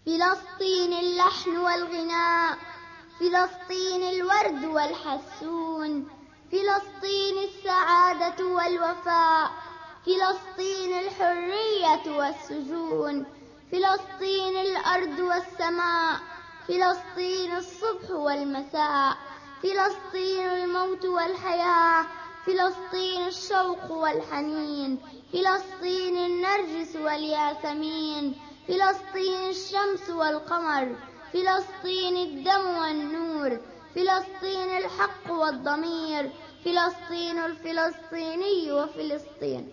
فلسطين اللحن والغناء، فلسطين الورد والحسون، فلسطين السعادة والوفاء، فلسطين الحرية والسجون، فلسطين الأرض والسماء، فلسطين الصبح والمساء، فلسطين الموت والحياة، فلسطين الشوق والحنين، فلسطين النرجس والياسمين، فلسطين الشمس والقمر، فلسطين الدم والنور، فلسطين الحق والضمير، فلسطين الفلسطيني وفلسطين.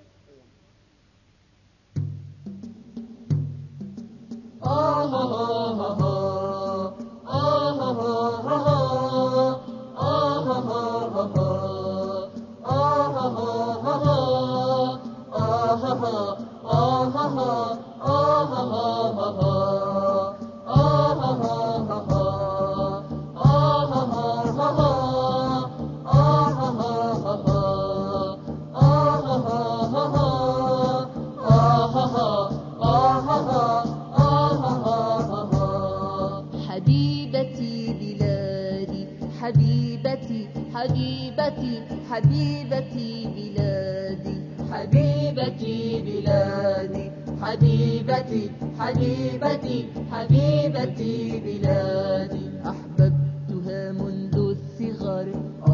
حبيبتي بلادي، حبيبتي حبيبتي حبيبتي بلادي، حبيبتي بلادي، حبيبتي حبيبتي حبيبتي بلادي، أحببتها منذ الصغر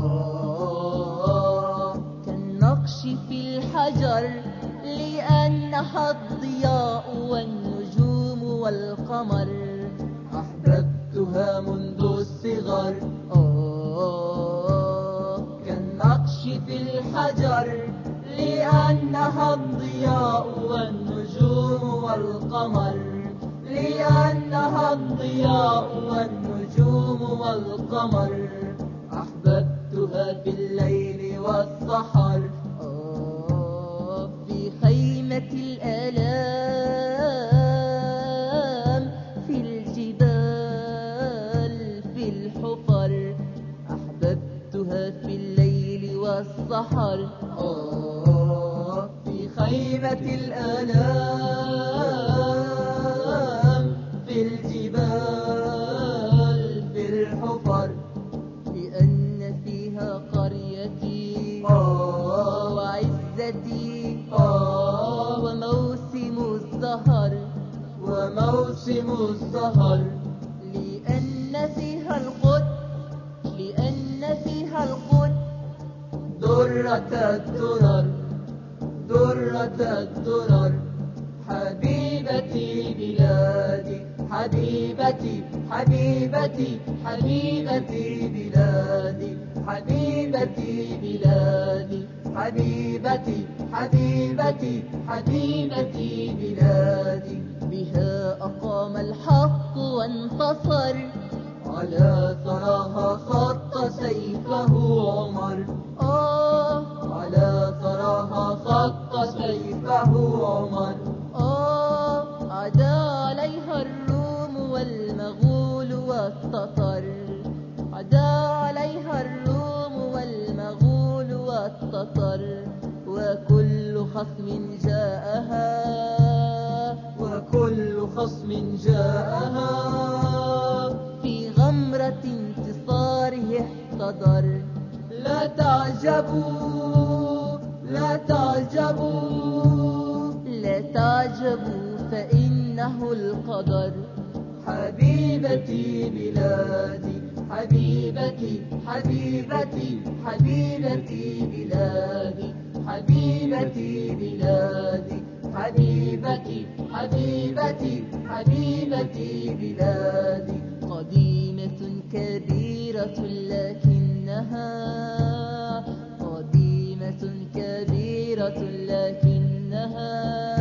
كالنقش في الحجر، لأنها الضياء والنجوم والقمر. أحببتها منذ الصغر كالنقش في الحجر، لأنها الضياء والنجوم والقمر، لأنها الضياء والنجوم والقمر. أحببتها في الليل والسحر في خيمة الآلام، في الجبال في الحفر. أحببتها في الليل والسحر في خيمة الآلام، في الجبال في الحفر. لأن فيها قريتي وعزتي وموسم الزهر، وموسم الزهر. لأن فيها القدس، لأن فيها القدس درة الدرر، درة الدرر. حبيبتي بلادي، حبيبتي حبيبتي حبيبتي بلادي، حبيبتي بلادي، حبيبتي حبيبتي حبيبتي بلادي. بها أقام الحق وانتصر، على ثراها خط سيفه عمر. على ثراها خط سيفه عمر. عدا عليها الروم والمغول والتتر، عدا عليها الروم والمغول والتتر. وكل خصم جاءها، وكل خصم جاءها في غمرة انتصاره احتضر. لا تعجبوا، لا تعجبوا، لا تعجبوا، فإنه القدر. حبيبتي بلادي، حبيبتي حبيبتي حبيبتي بلادي، حبيبتي بلادي، حبيبتي حبيبتي حبيبتي بلادي. قديمة كبيرة لكنها، قديمة كبيرة لكنها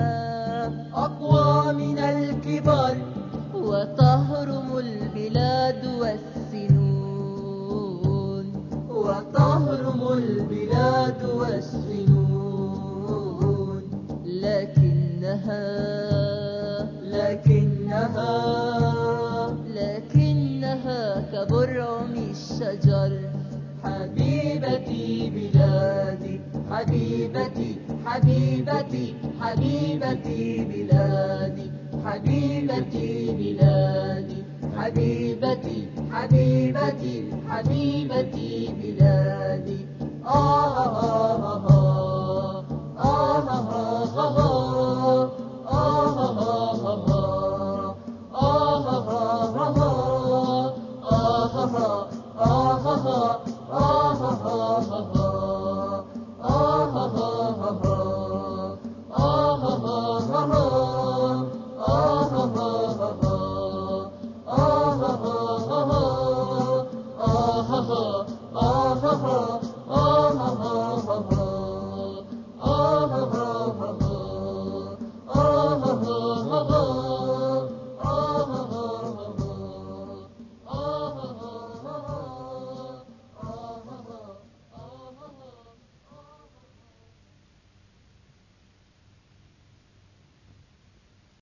أقوى من الكبر، وتهرم البلاد والسنون، وتهرم البلاد والسنون. لكنها، لكنها، لكنها كبرعم الشجر. حبيبتي بلادي، حبيبتي حبيبتي حبيبتي بلادي، حبيبتي بلادي. حبيبتي حبيبتي حبيبتي بلادي.